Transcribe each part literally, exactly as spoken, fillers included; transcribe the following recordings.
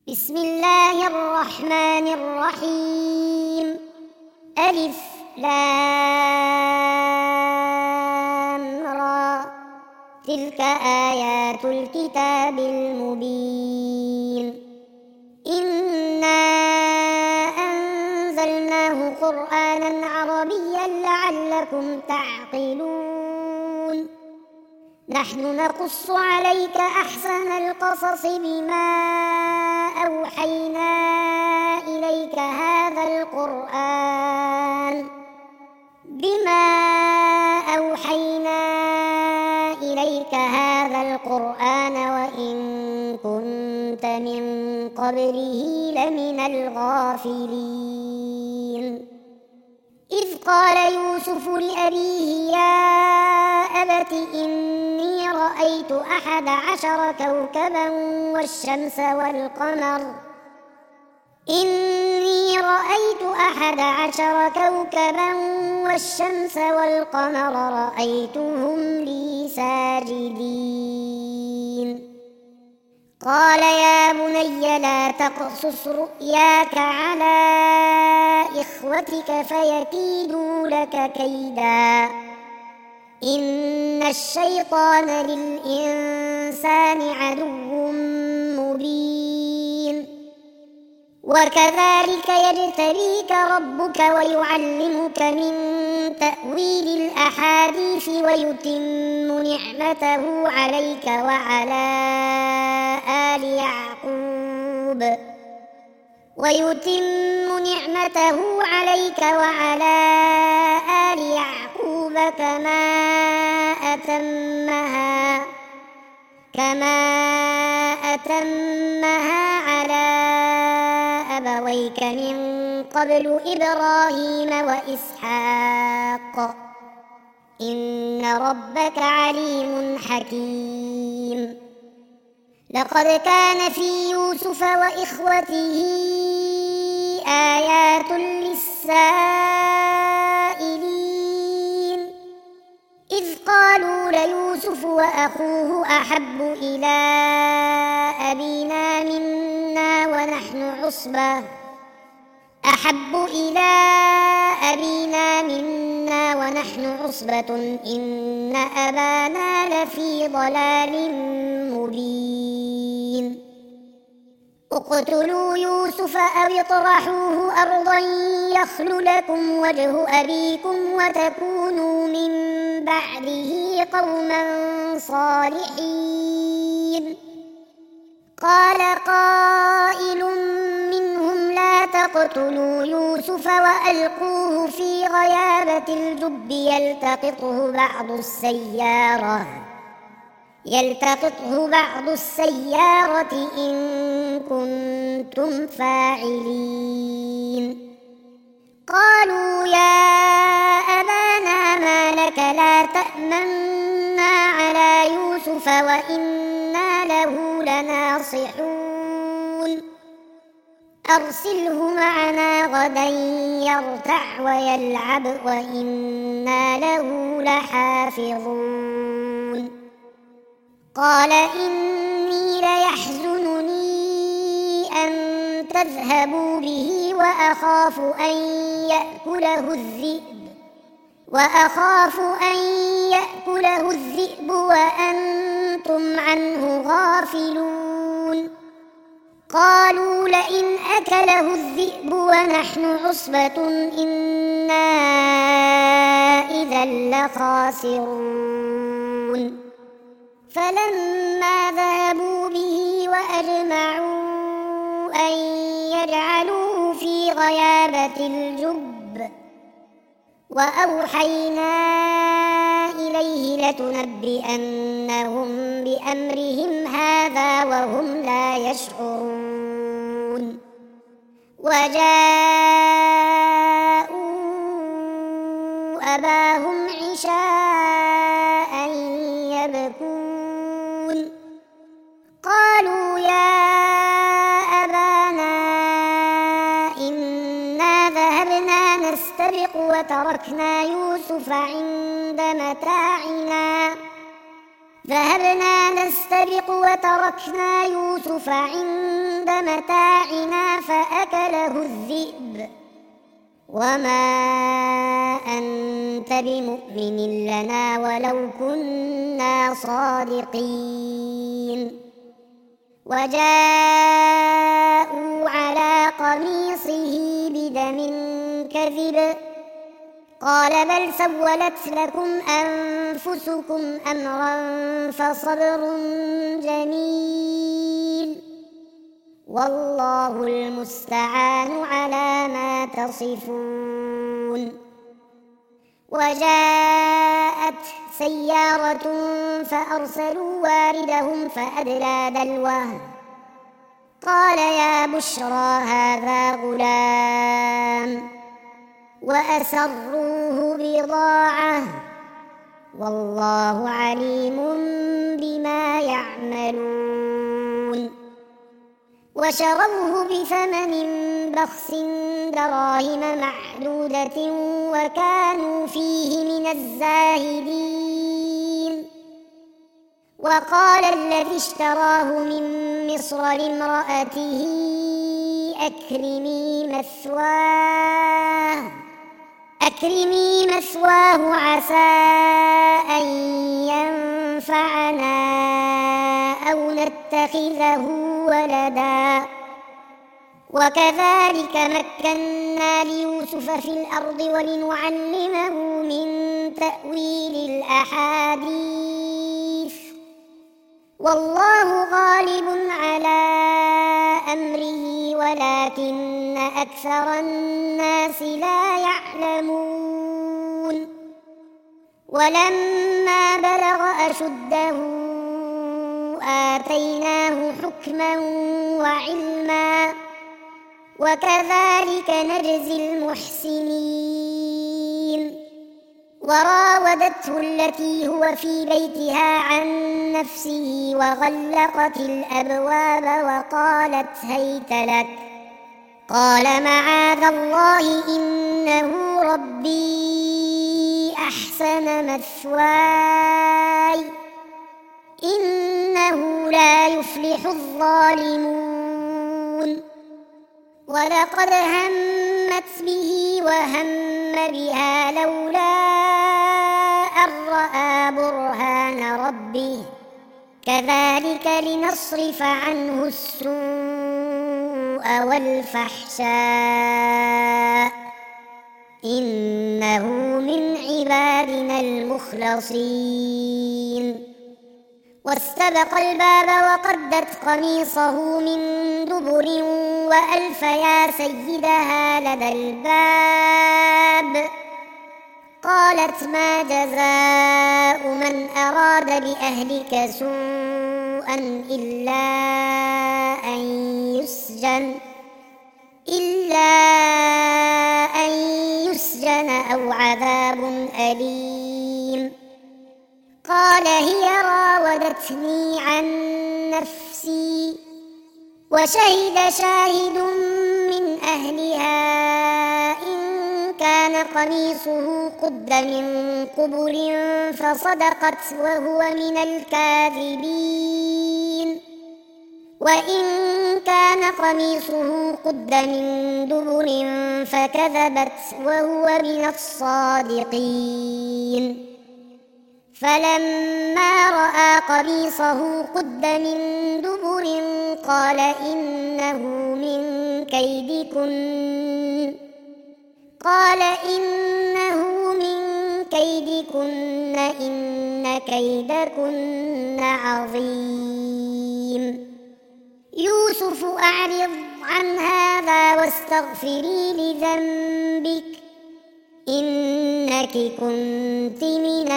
بسم الله الرحمن الرحيم. ألف لام را، تلك آيات الكتاب المبين. إنا أنزلناه قرآنا عربيا لعلكم تعقلون. نحن نقص عليك أحسن القصص بما أوحينا إليك هذا القرآن بما أوحينا إليك هذا القرآن وإن كنت من قبله لمن الغافلين. إذ قال يوسف لأبيه يا أبت إني رأيت أحد عشر كوكبا والشمس والقمر إني رأيت أحد عشر كوكبا والشمس والقمر رأيتهم لي ساجدين. قال يا بني لا تقصص رؤياك على إخوتك فيكيدوا لك كيدا إن الشيطان للإنسان عدو مبين. وكذلك يجتبيك ربك ويعلمك من تأويل الأحاديث ويتم نعمته عليك وعلى آل يعقوب ويتم نعمته عليك وعلى آل يعقوب كما أتمها كما أتمها على أبويك من قبل إبراهيم وإسحاق إن ربك عليم حكيم. لقد كان في يوسف وإخوته آيات للسائلين إذ قالوا ليوسف وأخوه أحب إلى أبينا منا ونحن عصبة أحب إلى أبينا منا ونحن عصبة إن أبانا لفي ضلال مبين. اقتلوا يوسف أو اطرحوه أرضا يخل لكم وجه أبيكم وتكونوا من بعده قوما صالحين. قال قائل منهم لا تقتلوا يوسف وألقوه في غيابة الجب يلتقطه بعض السيارة يلتقطه بعض السيارة إن كنتم فاعلين. قالوا يا أبانا ما لك لا تأمنا على يوسف وإنا له لناصحون أرسله معنا غدا يرتع ويلعب وإنا له لحافظون. قال إني ليحزنني أن تذهبوا به وأخاف أن يأكله الذئب وأخاف أن يأكله الذئب وأنتم عنه غافلون. قالوا لئن أكله الذئب ونحن عصبة إنا إذا لخاسرون. فلما ذهبوا به وأجمعوا أن يجعلوه في غيابة الجب وأوحينا إليه لتنبئنهم بأمرهم هذا وهم لا يشعرون. وجاءوا أباهم عشاء يبكون. قالوا يا أبانا إنا ذهبنا نستبق وتركنا يوسف عند متاعنا ذهبنا نستبق وتركنا يوسف عند متاعنا فأكله الذئب وما أنت بمؤمن لنا ولو كنا صادقين وجاءوا على قميصه بدم كذب قال بل سولت لكم أنفسكم أمرا فصبر جميل والله المستعان على ما تصفون وجاءت سيارة فأرسلوا واردهم فأدلى دلوه قال يا بشرى هذا غلام وأسروه بضاعة والله عليم بما يعملون وشروه بثمن بخس دراهم معدودة وكانوا فيه من الزاهدين وقال الذي اشتراه من مصر لامرأته أكرمي مثواه أكرمي مثواه عسى أن ينفعنا أو نتخذه ولدا وكذلك مكنا ليوسف في الأرض ولنعلمه من تأويل الأحاديث والله غالب على أمره ولكن أكثر الناس لا يعلمون ولما بلغ أشده آتيناه حكما وعلما وكذلك نجزي المحسنين وراودته التي هو في بيتها عن نفسه وغلقت الأبواب وقالت هيت لك قال معاذ الله إنه ربي أحسن مثواي إنه لا يفلح الظالمون ولقد همت به وهم بها لولا أن رأى برهان ربه كذلك لنصرف عنه السوء والفحشاء إنه من عبادنا المخلصين واستبق الباب وقدت قميصه من دبر وألف يا سيدها لدى الباب قالت ما جزاء من أراد بأهلك سوءا إلا أن يسجن إلا أن يسجن أو عذاب أليم قال هي راودتني عن نفسي وشهد شاهد من أهلها إن كان قميصه قد من قبل فصدقت وهو من الكاذبين وإن كان قميصه قد من دبر فكذبت وهو من الصادقين فلما رأى قميصه قد من دبر قال إنه من كيدكن قال إنه من كيدكن إن كيدكن عظيم يوسف أعرض عن هذا واستغفري لذنبك إنك كنت من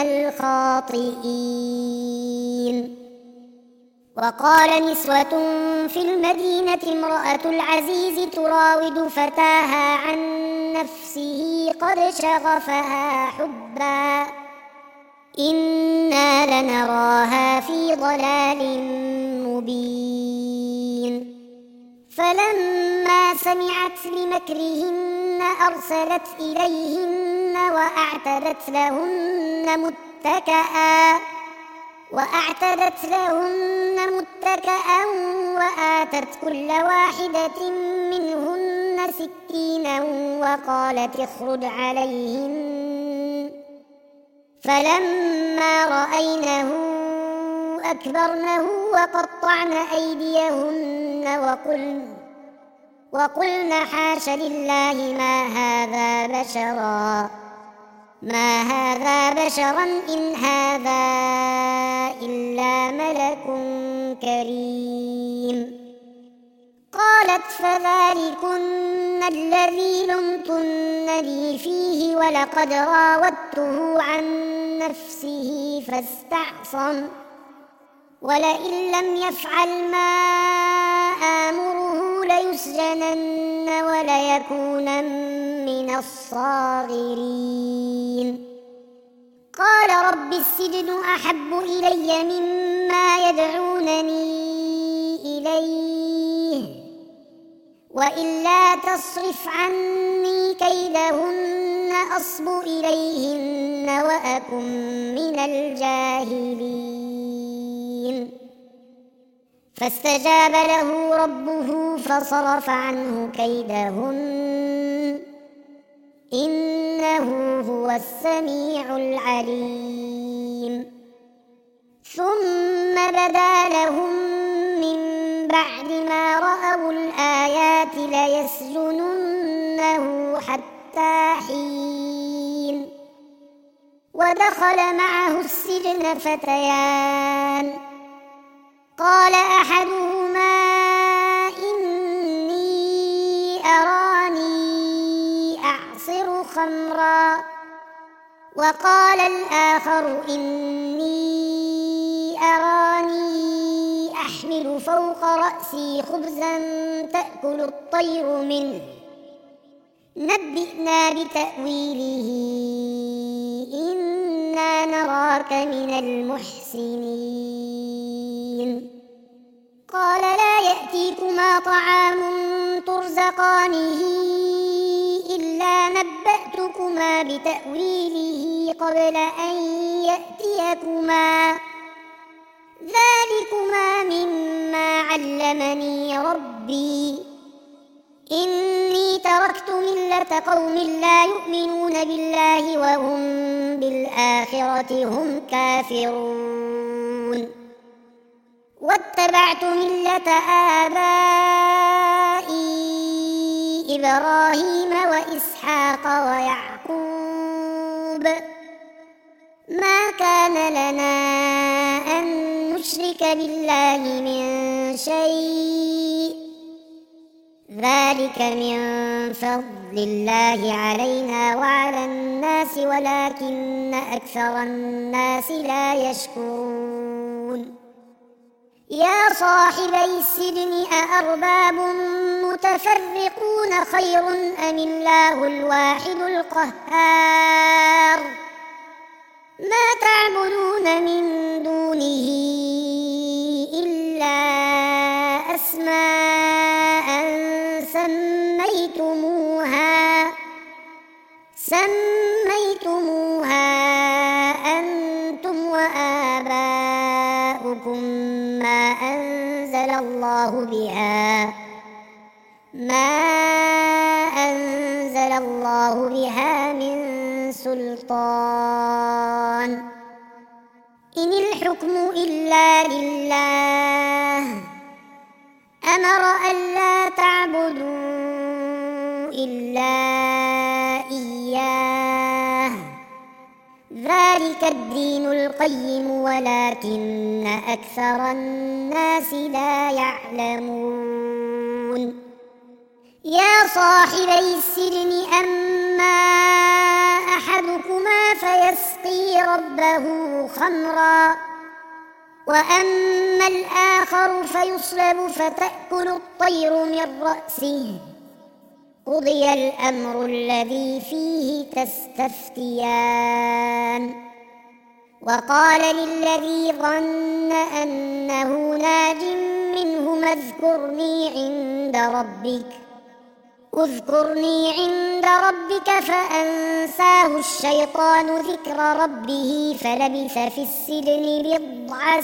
الخاطئين وقال نسوة في المدينة امرأة العزيز تراود فتاها عن نفسه قد شغفها حبا إنا لنراها في ضلال مبين فلما سمعت بمكرهن أرسلت إليهن وأعتدت لهن متكئا وأعتدت لهن متكئا وآتت كل واحدة منهن سكينا وقالت اخرج عليهن فلما رأينه أكبرنه وقطعن أيديهن وقلن, وقلن حاش لله ما هذا بشرا ما هذا بشرا إن هذا إلا ملك كريم. قالت فذلكن الذي لمتنني فيه ولقد راودته عن نفسه فاستعصم ولئن لم يفعل ما آمره ليسجنن وليكونن من الصاغرين. قال رب السجن أحب إلي مما يدعونني إليه وإلا تصرف عني كيدهن أصب إليهن وأكن من الجاهلين. فاستجاب له ربه فصرف عنه كيدهن إنه هو السميع العليم. ثم بدا لهم من بعد ما رأوا الآيات ليسجننه حتى حين. ودخل معه السجن فتيان قال أحدهما إني أراني أعصر خمرا وقال الآخر إني أراني أحمل فوق رأسي خبزا تأكل الطير منه نبئنا بتأويله إنا نراك من المحسنين. قال لا يأتيكما طعام ترزقانه إلا نبأتكما بتأويله قبل أن يأتيكما ذلكما مما علمني ربي إني تركت ملة قوم لا يؤمنون بالله وهم بالآخرة هم كافرون واتبعت ملة آبائي إبراهيم وإسحاق ويعقوب ما كان لنا أن نشرك بالله من شيء ذلك من فضل الله علينا وعلى الناس ولكن أكثر الناس لا يشكرون. يا صاحبي السجن أأرباب متفرقون خير أم الله الواحد القهار ما تعبدون من دونه إلا أسماء سميتموها سميتموها أنتم وآباؤكم ما أنزل الله بها ما أنزل الله بها من سلطان إن الحكم إلا لله أمر ألا تعبدوا إلا إياه ذلك الدين القيم ولكن أكثر الناس لا يعلمون. يا صاحبي السجن أما أحدكما فيسقي ربه خمرا وأما الآخر فيصلب فتأكل الطير من رأسه قضي الأمر الذي فيه تستفتيان. وقال للذي ظن أنه ناج منهما اذكرني عند ربك اذكرني عند ربك فأنساه الشيطان ذكر ربه فلبث في السجن بضع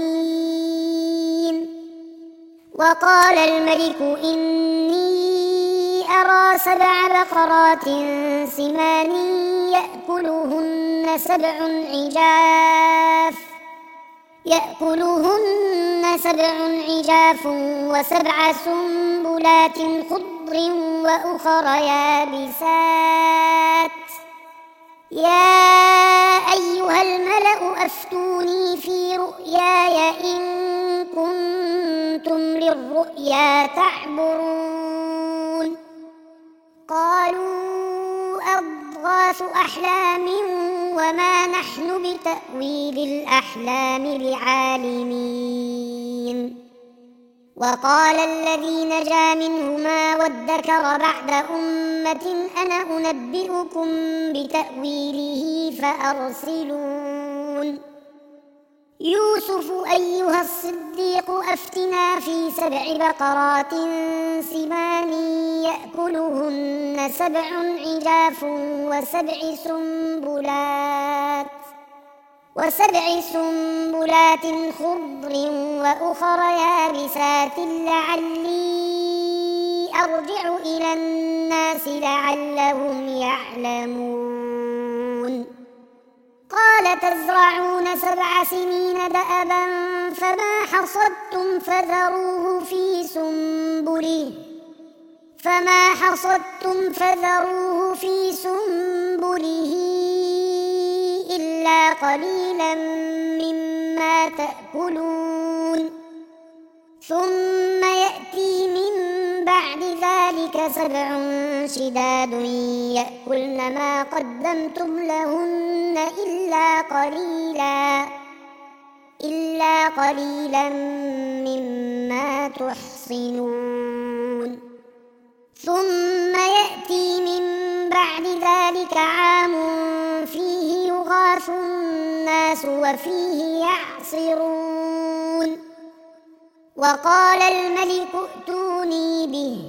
سنين. وقال الملك إني أرى سبع بقرات سمان يأكلهن سبع عجاف يأكلهن سبع عجاف وسبع سنبلات خضر وأخر يابسات. يا أيها الملأ أفتوني في رؤياي إن كنتم للرؤيا تعبرون. قالوا أضغاث أحلام وما نحن بتأويل الأحلام بعالمين. وقال الذي نجا منهما وادكر بعد أمة أنا أنبئكم بتأويله فأرسلون. يوسف أيها الصديق أفتنا في سبع بقرات سمان يأكلهن سبع عجاف وسبع سنبلات وسبع سنبلات خضر وأخر يابسات لعلي أرجع إلى الناس لعلهم يعلمون. قال تزرعون سبع سنين دأبا فما حصدتم فذروه في سنبله فما حصدتم فذروه في سنبله إلا قليلا مما تأكلون. ثم يأتي من بعد ذلك سبع شداد يأكلن ما قدمتم لهن إلا قليلا إلا قليلا مما تحصنون. ثم يأتي من بعد ذلك عام فيه يغاث الناس وفيه يعصرون. وقال الملك ائتوني به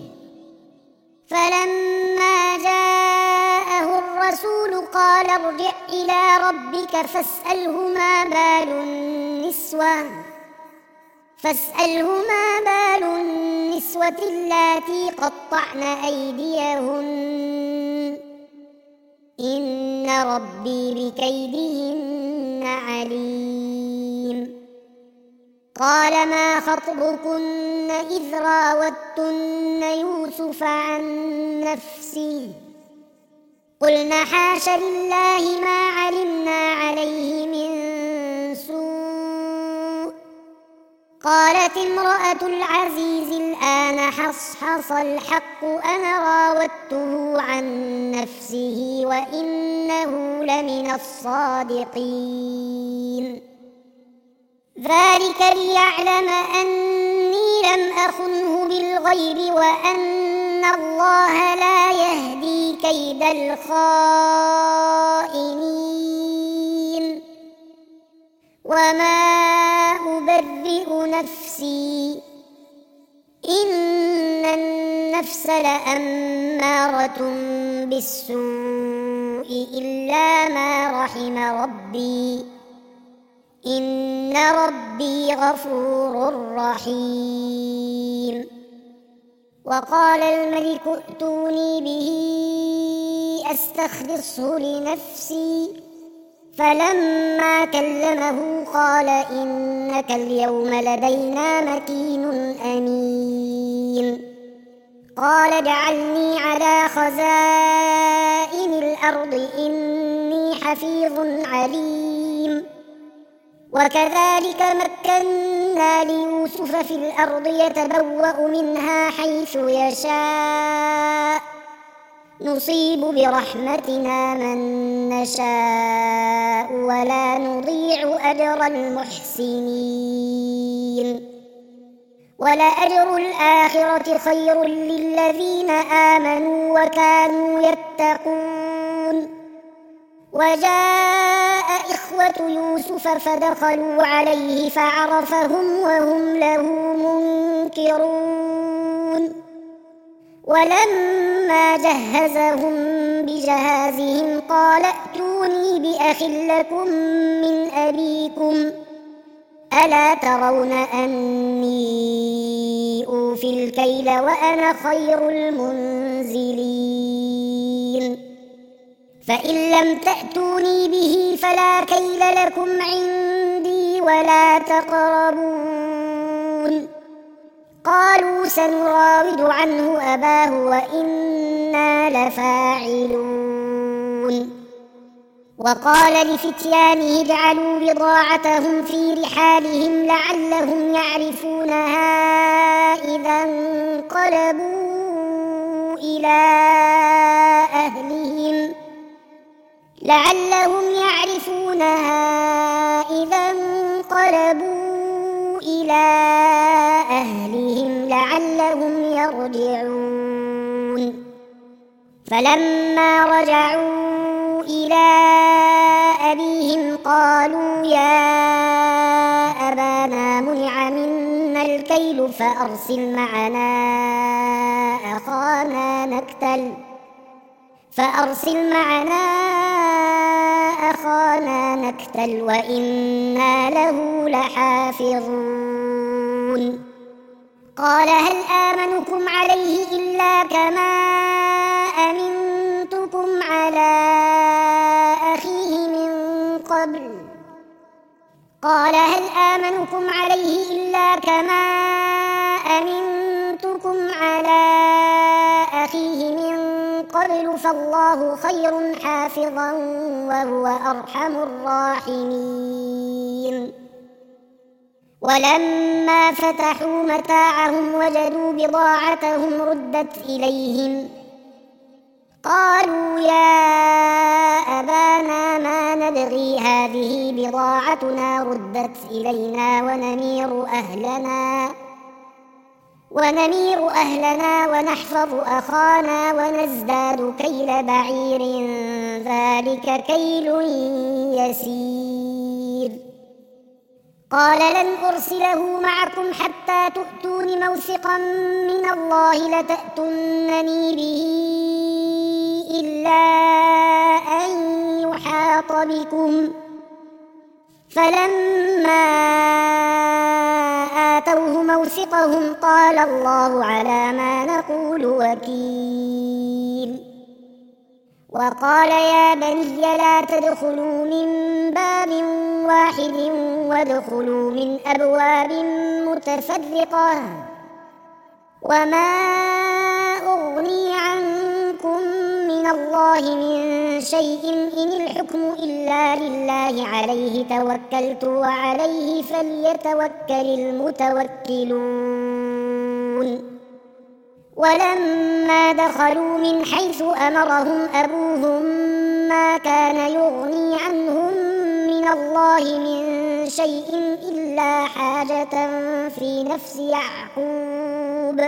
فلما جاءه الرسول قال ارجع إلى ربك فاسأله ما بال النسوة فاسأله ما بال النسوة اللاتي قطعن أيديهن إن ربي بكيدهن عليم. قال ما خطبكن إذ راوتن يوسف عن نفسه قلن حاش لله ما علمنا عليه من سوء. قالت امرأة العزيز الآن حصحص الحق أنا راودته عن نفسه وإنه لمن الصادقين. ذلك ليعلم أني لم أخنه بالغيب وأن الله لا يهدي كيد الخائنين. وما أبرئ نفسي إن النفس لأمارة بالسوء إلا ما رحم ربي إن ربي غفور رحيم. وقال الملك ائتوني به أستخلصه لنفسي فلما كلمه قال إنك اليوم لدينا مكين أمين. قال اجعلني على خزائن الأرض إني حفيظ عليم. وكذلك مكنا ليوسف في الأرض يتبوأ منها حيث يشاء نصيب برحمتنا من نشاء ولا نضيع أجر المحسنين. ولأجر الآخرة خير للذين آمنوا وكانوا يتقون. وجاء إخوة يوسف فدخلوا عليه فعرفهم وهم له منكرون. ولما فلما جهزهم بجهازهم قال ائتوني بأخ لكم من أبيكم ألا ترون أني أوفي الكيل وأنا خير المنزلين فإن لم تأتوني به فلا كيل لكم عندي ولا تقربون قالوا سنراود عنه أباه وإنا لفاعلون وقال لفتيانه اجعلوا بضاعتهم في رحالهم لعلهم يعرفونها إذا انقلبوا إلى أهلهم لعلهم يعرفونها إذا انقلبوا إلى أهلهم لعلهم يرجعون فلما رجعوا إلى أبيهم قالوا يا أبانا منع منا الكيل فأرسل معنا أخانا نكتل فأرسل معنا أخانا نكتل وإنا له لحافظون قال هل آمنكم عليه إلا كما أمنتكم على أخيه من قبل قال هل آمنكم عليه إلا كما أمنتكم على أخيه من قبل فالله خير حافظا وهو أرحم الراحمين ولما فتحوا متاعهم وجدوا بضاعتهم ردت إليهم قالوا يا أبانا ما نبغي هذه بضاعتنا ردت إلينا ونمير أهلنا ونمير أهلنا ونحفظ أخانا ونزداد كيل بعير ذلك كيل يسير قال لن أرسله معكم حتى تؤتون موثقا من الله لتأتونني به إلا أن يحاط بكم فلما آتوه موثقهم قال الله على ما نقول وكيل وقال يا بني لا تدخلوا من باب واحد وادخلوا من أبواب متفرقة وما أغني عنكم من الله من شيء إن الحكم إلا لله عليه توكلت وعليه فليتوكل المتوكلون ولما دخلوا من حيث أمرهم أبوهم ما كان يغني عنهم من الله من شيء إلا حاجة في نفس يعقوب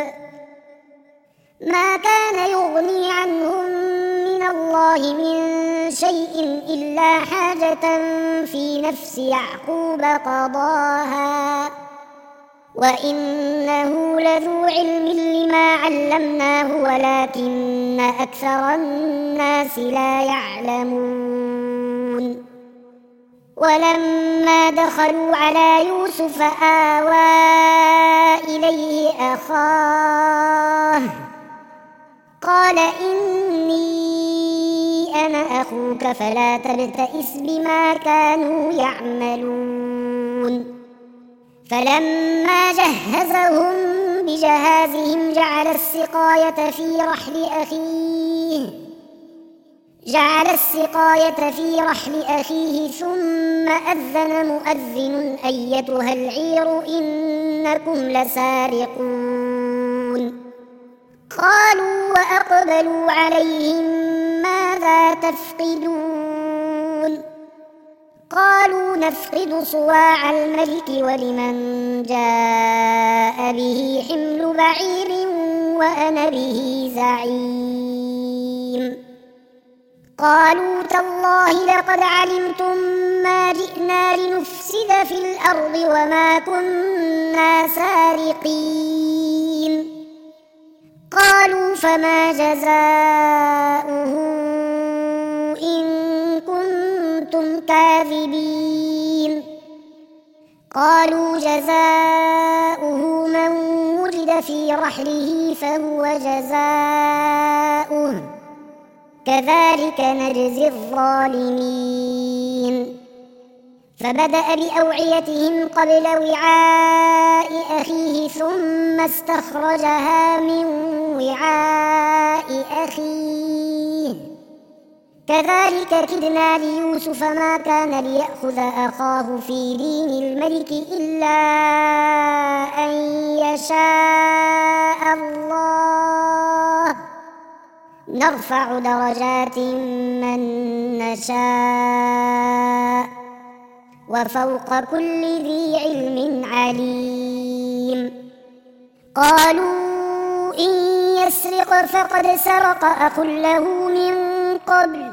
ما كان يغني عنهم من الله من شيء إلا حاجة في نفس يعقوب قضاها وإنه لذو علم لما علمناه ولكن أكثر الناس لا يعلمون ولما دخلوا على يوسف آوى إليه أخاه قال إني أنا أخوك فلا تبتئس بما كانوا يعملون فلما جهزهم بجهازهم جعل السقاية في رحل أخيه جعل السقاية في رحل أخيه ثم أذن مؤذن أيتها العير إنكم لسارقون قالوا وأقبلوا عليهم ماذا تفقدون قالوا نفقد صواع الملك ولمن جاء به حمل بعير وأنا به زعيم قالوا تالله لقد علمتم ما جئنا لنفسد في الأرض وما كنا سارقين قالوا فما جزاؤه إن كنتم كاذبين قالوا جزاؤه من وجد في رحله فهو جزاؤه كذلك نجزي الظالمين فبدأ بأوعيتهم قبل وعاء أخيه ثم استخرجها من وعاء أخيه كذلك كدنا ليوسف ما كان ليأخذ أخاه في دين الملك إلا أن يشاء الله نرفع درجات من نشاء وفوق كل ذي علم عليم قالوا إن يسرق فقد سرق أخ له من قبل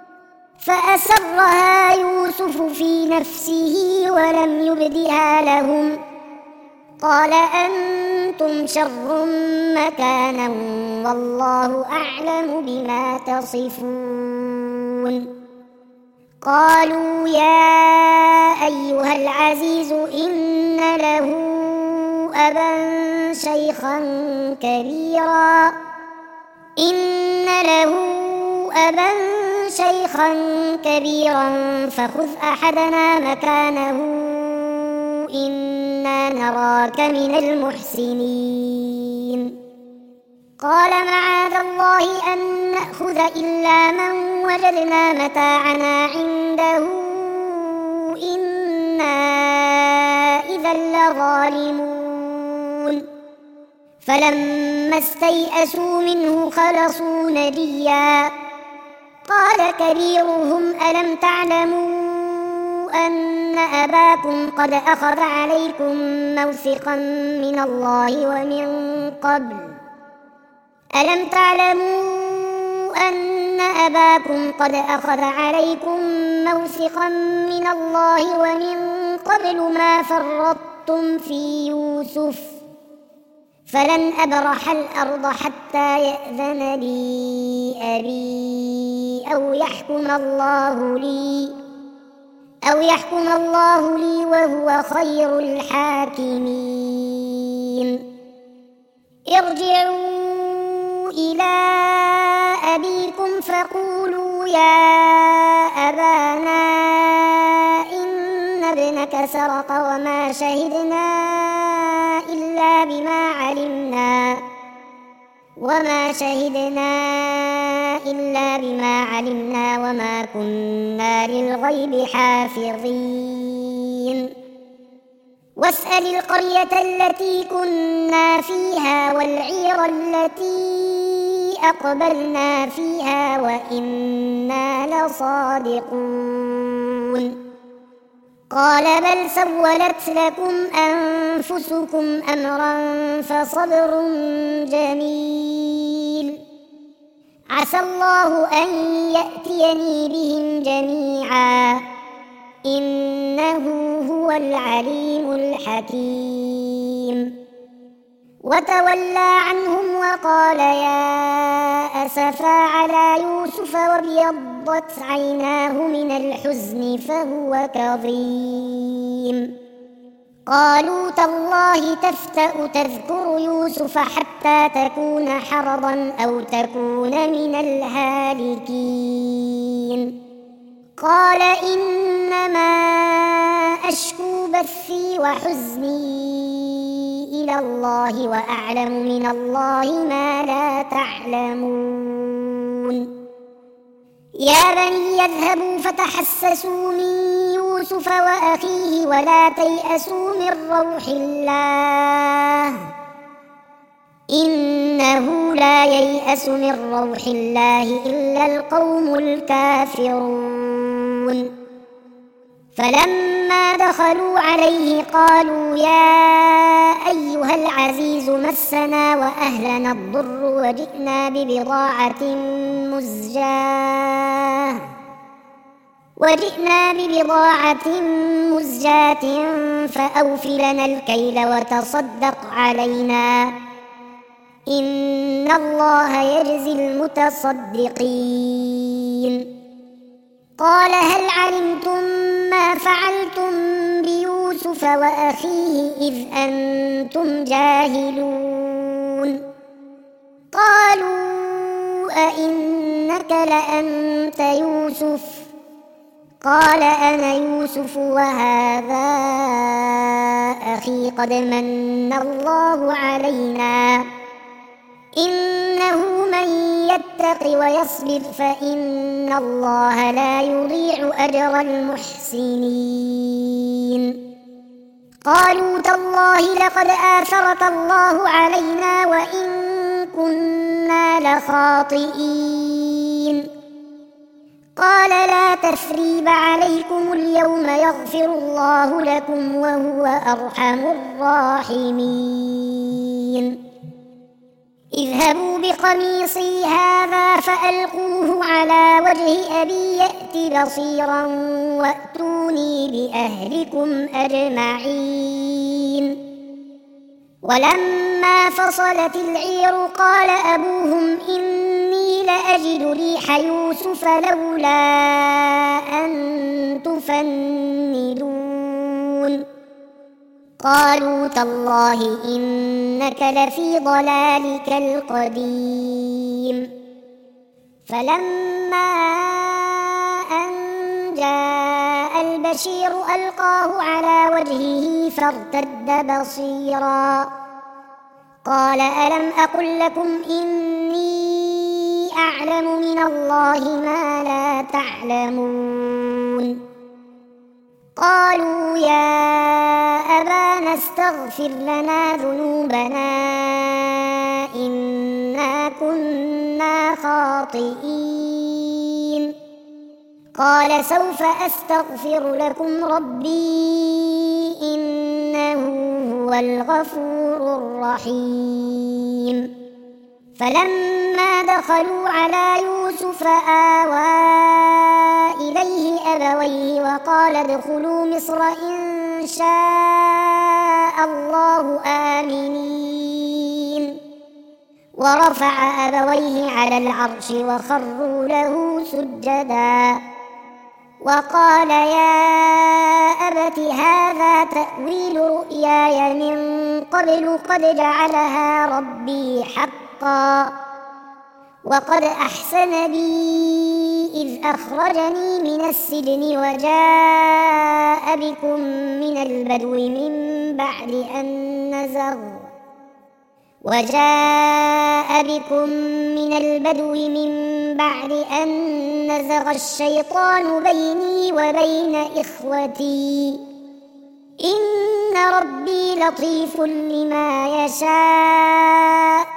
فأسرها يوسف في نفسه ولم يبدها لهم قال أنتم شر مكانا والله أعلم بما تصفون قالوا يا أيها العزيز إن له أبا شيخا كبيرا إن له أبا شيخا كبيرا فخذ أحدنا مكانه إنا نراك من المحسنين قال معاذ الله أن نأخذ إلا من وجدنا متاعنا عنده إنا إذا لظالمون فلما استيئسوا منه خلصوا نجيا قال كبيرهم ألم تعلموا أن أباكم قد أخذ عليكم موثقا من الله ومن قبل ألم تعلموا أن أباكم قد أخذ عليكم موثقا من الله ومن قبل ما فرطتم في يوسف فلن أبرح الأرض حتى يأذن لي أبي أو يحكم الله لي أو يحكم الله لي وهو خير الحاكمين ارجعوا إلى أبيكم فقولوا يا أبانا إن ابنك سرق وما شهدنا إلا بما علمنا وما شهدنا إلا بما علمنا وما كنا للغيب حافظين واسأل القرية التي كنا فيها والعير التي أقبلنا فيها وإنا لصادقون قال بل سولت لكم أنفسكم أمرا فصبر جميل عسى الله أن يأتيني بهم جميعا إنه هو العليم الحكيم وتولى عنهم وقال يا أسفا على يوسف وابيضت عيناه من الحزن فهو كظيم قالوا تالله تفتأ تذكر يوسف حتى تكون حرضا أو تكون من الهالكين قال إنما أشكو بثي وحزني إلى الله وأعلم من الله ما لا تعلمون يا بني يذهبوا فتحسسوا من يوسف وأخيه ولا تيأسوا من روح الله إنه لا ييأس من روح الله إلا القوم الكافرون فلما دخلوا عليه قالوا يا أيها العزيز مسنا وأهلنا الضر وجئنا ببضاعة مزجاة وجئنا ببضاعة مزجاة فأوف لنا الكيل وتصدق علينا إن الله يجزي المتصدقين قال هل علمتم ما فعلتم بيوسف وأخيه إذ أنتم جاهلون قالوا أئنك لأنت يوسف قال أنا يوسف وهذا أخي قد من الله علينا إنه من يتق ويصبر فإن الله لا يضيع أجر المحسنين قالوا تالله لقد آثرك الله علينا وإن كنا لخاطئين قال لا تثريب عليكم اليوم يغفر الله لكم وهو أرحم الراحمين اذهبوا بقميصي هذا فألقوه على وجه أبي يأت بصيرا وأتوني بأهلكم أجمعين ولما فصلت العير قال أبوهم إني لأجد ريح يوسف لولا أن تفندون قالوا تالله إنك لفي ضلالك القديم فلما أن جاء البشير ألقاه على وجهه فارتد بصيرا قال ألم أقل لكم إني أعلم من الله ما لا تعلمون قالوا يا أبانا استغفر لنا ذنوبنا إنا كنا خاطئين قال سوف أستغفر لكم ربي إنه هو الغفور الرحيم فلما دخلوا على يوسف آوى إليه أبويه وقال ادخلوا مصر إن شاء الله آمنين ورفع أبويه على العرش وخروا له سجدا وقال يا أبت هذا تأويل رؤياي من قبل قد جعلها ربي حقا وقد أحسن بي إذ أخرجني من السجن وجاء بكم من البدو من بعد أن نزغ وجاء بكم من البدو من بعد أن نزغ الشيطان بيني وبين إخوتي إن ربي لطيف لما يشاء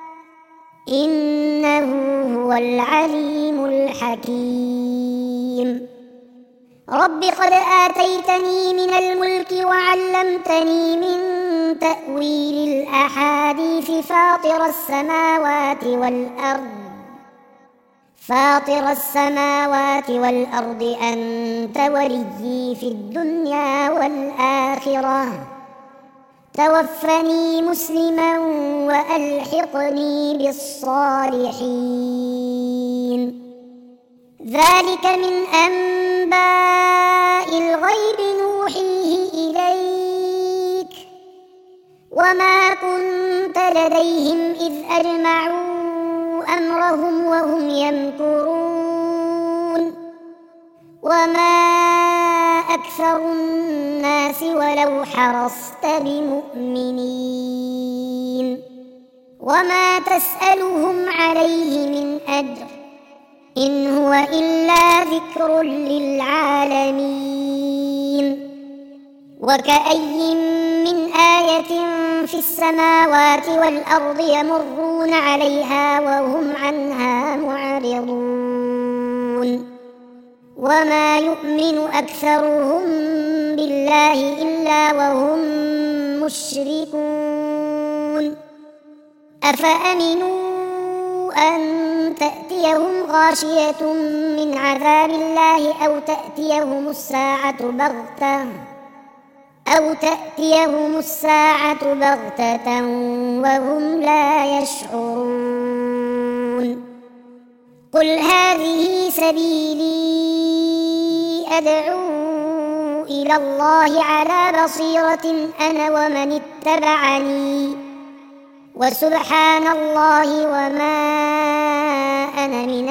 إنه هو العليم الحكيم رب قد آتيتني من الملك وعلمتني من تأويل الأحاديث فاطر السماوات والأرض فاطر السماوات والأرض أنت وليي في الدنيا والآخرة توفني مسلما وألحقني بالصالحين ذلك من أنباء الغيب نوحيه إليك وما كنت لديهم إذ أجمعوا أمرهم وهم يمكرون وما أكثر الناس ولو حرصت بمؤمنين وما تسألهم عليه من أجر إن هو إلا ذكر للعالمين وكأي من آية في السماوات والأرض يمرون عليها وهم عنها معرضون وما يؤمن أكثرهم بالله إلا وهم مشركون أفأمنوا أن تأتيهم غاشية من عذاب الله أو تأتيهم الساعة بغتة أو تأتيهم الساعة بغتة وهم لا يشعرون قل هذه سبيلي أدعو إلى الله على بصيرة أنا ومن اتبعني وسبحان الله وما أنا من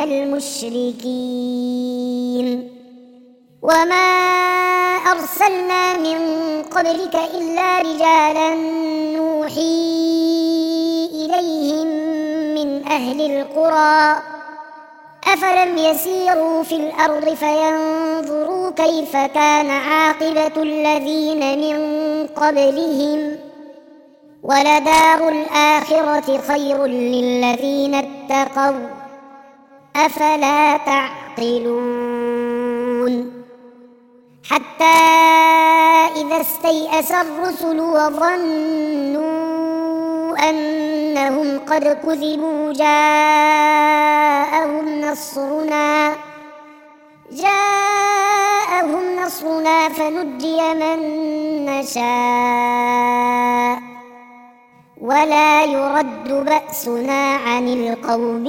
المشركين وما أرسلنا من قبلك إلا رجالا نوحي إليهم من أهل القرى أفلم يسيروا في الأرض فينظروا كيف كان عاقبة الذين من قبلهم ولدار الآخرة خير للذين اتقوا أفلا تعقلون حتى إذا استيأس الرسل وظنوا أنهم قد كذبوا جاءهم نصرنا جاءهم نصرنا فنجي من نشاء ولا يرد بأسنا عن القوم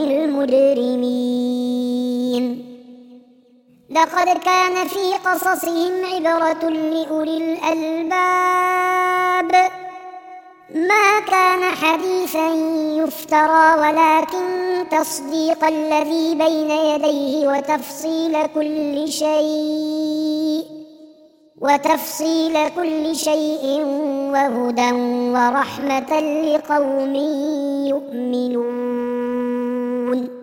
المجرمين لقد كان في قصصهم عبرة لأولي الألباب ما كان حديثا يفترى ولكن تصديق الذي بين يديه وتفصيل كل شيء وتفصيل كل شيء وهدى ورحمة لقوم يؤمنون